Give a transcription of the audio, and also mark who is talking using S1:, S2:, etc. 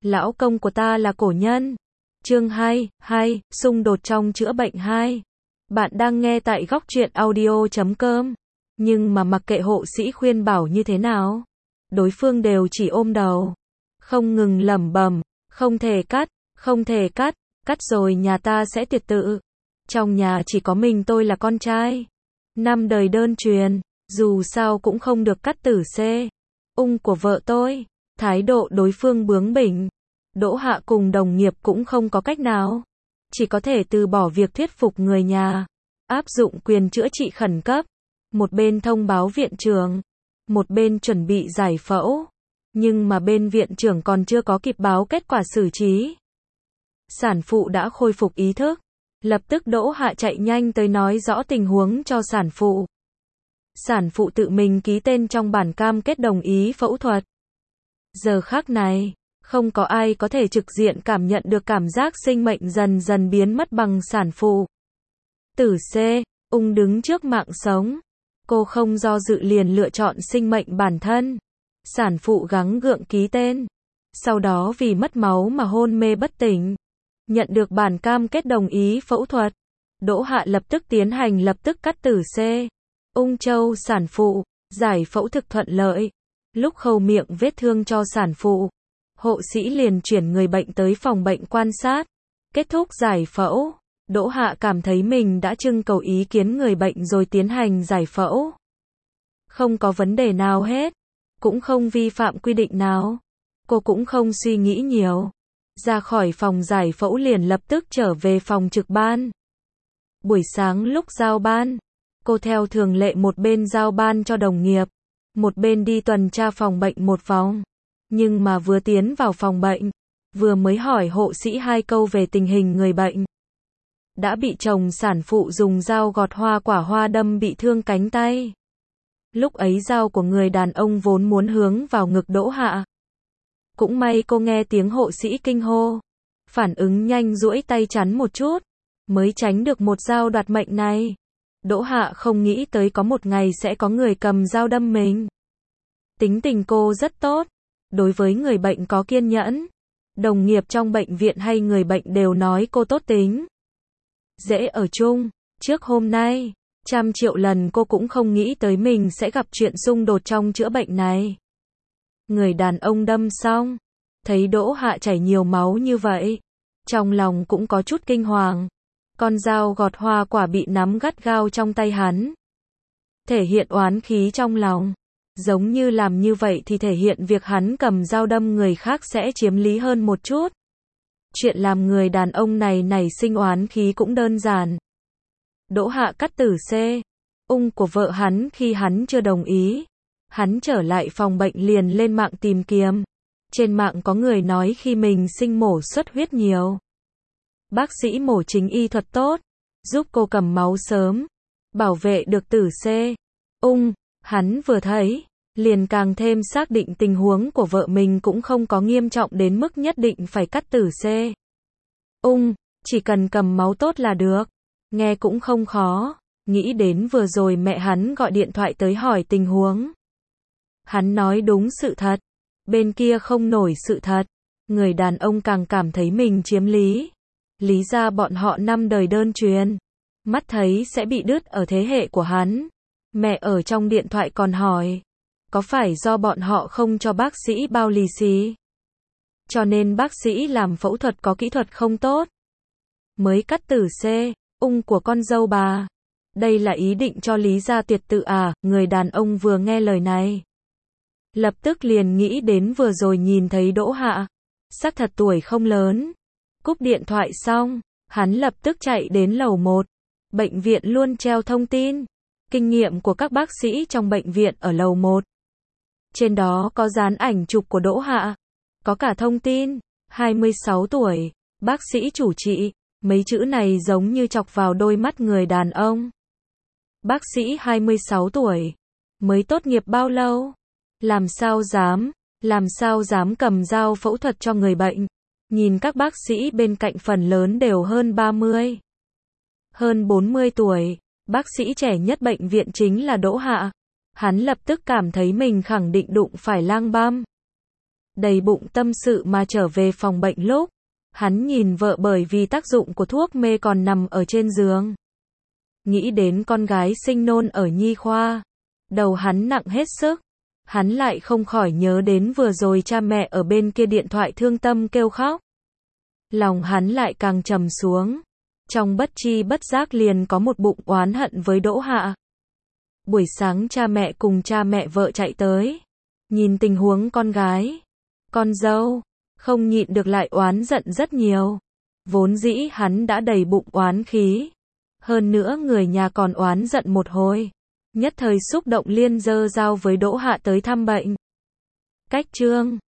S1: Lão công của ta là cổ nhân. Chương 2, xung đột trong chữa bệnh 2. Bạn đang nghe tại góc truyện audio.com. Nhưng mà mặc kệ hộ sĩ khuyên bảo như thế nào, đối phương đều chỉ ôm đầu, không ngừng lẩm bẩm, không thể cắt rồi nhà ta sẽ tuyệt tự. Trong nhà chỉ có mình tôi là con trai. 5 đời đơn truyền, dù sao cũng không được cắt tử ung của vợ tôi. Thái độ đối phương bướng bỉnh. Đỗ Hạ cùng đồng nghiệp cũng không có cách nào, chỉ có thể từ bỏ việc thuyết phục người nhà, áp dụng quyền chữa trị khẩn cấp. Một bên thông báo viện trưởng, một bên chuẩn bị giải phẫu. Nhưng mà bên viện trưởng còn chưa có kịp báo kết quả xử trí, sản phụ đã khôi phục ý thức. Lập tức Đỗ Hạ chạy nhanh tới nói rõ tình huống cho sản phụ. Sản phụ tự mình ký tên trong bản cam kết đồng ý phẫu thuật. Giờ khắc này, không có ai có thể trực diện cảm nhận được cảm giác sinh mệnh dần dần biến mất bằng sản phụ. Tử ung đứng trước mạng sống. Cô không do dự liền lựa chọn sinh mệnh bản thân. Sản phụ gắng gượng ký tên. Sau đó vì mất máu mà hôn mê bất tỉnh. Nhận được bản cam kết đồng ý phẫu thuật, Đỗ Hạ lập tức tiến hành lập tức cắt tử ung châu sản phụ. Giải phẫu thực thuận lợi. Lúc khâu miệng vết thương cho sản phụ, hộ sĩ liền chuyển người bệnh tới phòng bệnh quan sát. Kết thúc giải phẫu, Đỗ Hạ cảm thấy mình đã trưng cầu ý kiến người bệnh rồi tiến hành giải phẫu. Không có vấn đề nào hết, cũng không vi phạm quy định nào. Cô cũng không suy nghĩ nhiều. Ra khỏi phòng giải phẫu liền lập tức trở về phòng trực ban. Buổi sáng lúc giao ban, cô theo thường lệ một bên giao ban cho đồng nghiệp, một bên đi tuần tra phòng bệnh một vòng. Nhưng mà vừa tiến vào phòng bệnh, vừa mới hỏi hộ sĩ 2 câu về tình hình người bệnh, đã bị chồng sản phụ dùng dao gọt hoa quả hoa đâm bị thương cánh tay. Lúc ấy dao của người đàn ông vốn muốn hướng vào ngực Đỗ Hạ. Cũng may cô nghe tiếng hộ sĩ kinh hô, phản ứng nhanh duỗi tay chắn một chút, mới tránh được một dao đoạt mệnh này. Đỗ Hạ không nghĩ tới có một ngày sẽ có người cầm dao đâm mình. Tính tình cô rất tốt, đối với người bệnh có kiên nhẫn. Đồng nghiệp trong bệnh viện hay người bệnh đều nói cô tốt tính, dễ ở chung. Trước hôm nay, 100 triệu lần cô cũng không nghĩ tới mình sẽ gặp chuyện xung đột trong chữa bệnh này. Người đàn ông đâm xong, thấy Đỗ Hạ chảy nhiều máu như vậy, trong lòng cũng có chút kinh hoàng. Con dao gọt hoa quả bị nắm gắt gao trong tay hắn, thể hiện oán khí trong lòng. Giống như làm như vậy thì thể hiện việc hắn cầm dao đâm người khác sẽ chiếm lý hơn một chút. Chuyện làm người đàn ông này nảy sinh oán khí cũng đơn giản. Đỗ Hạ cắt tử ung của vợ hắn khi hắn chưa đồng ý. Hắn trở lại phòng bệnh liền lên mạng tìm kiếm. Trên mạng có người nói khi mình sinh mổ xuất huyết nhiều, bác sĩ mổ chính y thuật tốt, giúp cô cầm máu sớm, bảo vệ được tử ung. Hắn vừa thấy, liền càng thêm xác định tình huống của vợ mình cũng không có nghiêm trọng đến mức nhất định phải cắt tử ung, chỉ cần cầm máu tốt là được. Nghe cũng không khó, nghĩ đến vừa rồi mẹ hắn gọi điện thoại tới hỏi tình huống. Hắn nói đúng sự thật, bên kia không nổi sự thật. Người đàn ông càng cảm thấy mình chiếm lý. Lý ra bọn họ 5 đời đơn truyền, mắt thấy sẽ bị đứt ở thế hệ của hắn. Mẹ ở trong điện thoại còn hỏi, có phải do bọn họ không cho bác sĩ bao lì xì, cho nên bác sĩ làm phẫu thuật có kỹ thuật không tốt, mới cắt tử ung của con dâu bà. Đây là ý định cho Lý gia tuyệt tự à? Người đàn ông vừa nghe lời này, lập tức liền nghĩ đến vừa rồi nhìn thấy Đỗ Hạ, xác thật tuổi không lớn. Cúp điện thoại xong, hắn lập tức chạy đến lầu 1. Bệnh viện luôn treo thông tin kinh nghiệm của các bác sĩ trong bệnh viện ở lầu 1. Trên đó có dán ảnh chụp của Đỗ Hạ, có cả thông tin 26 tuổi, bác sĩ chủ trị. Mấy chữ này giống như chọc vào đôi mắt người đàn ông. Bác sĩ 26 tuổi, mới tốt nghiệp bao lâu? Làm sao dám cầm dao phẫu thuật cho người bệnh? Nhìn các bác sĩ bên cạnh phần lớn đều hơn 30, hơn 40 tuổi. Bác sĩ trẻ nhất bệnh viện chính là Đỗ Hạ. Hắn lập tức cảm thấy mình khẳng định đụng phải lang băm. đầy bụng tâm sự mà trở về phòng bệnh lúc hắn nhìn vợ bởi vì tác dụng của thuốc mê còn nằm ở trên giường. Nghĩ đến con gái sinh nôn ở nhi khoa, đầu hắn nặng hết sức. Hắn lại không khỏi nhớ đến vừa rồi cha mẹ ở bên kia điện thoại thương tâm kêu khóc. Lòng hắn lại càng trầm xuống. Trong bất tri bất giác liền có một bụng oán hận với Đỗ Hạ. Buổi sáng cha mẹ cùng cha mẹ vợ chạy tới. Nhìn tình huống con gái, con dâu, không nhịn được lại oán giận rất nhiều. Vốn dĩ hắn đã đầy bụng oán khí. Hơn nữa người nhà còn oán giận một hồi. Nhất thời xúc động liên giơ dao với Đỗ Hạ tới thăm bệnh. Cách chương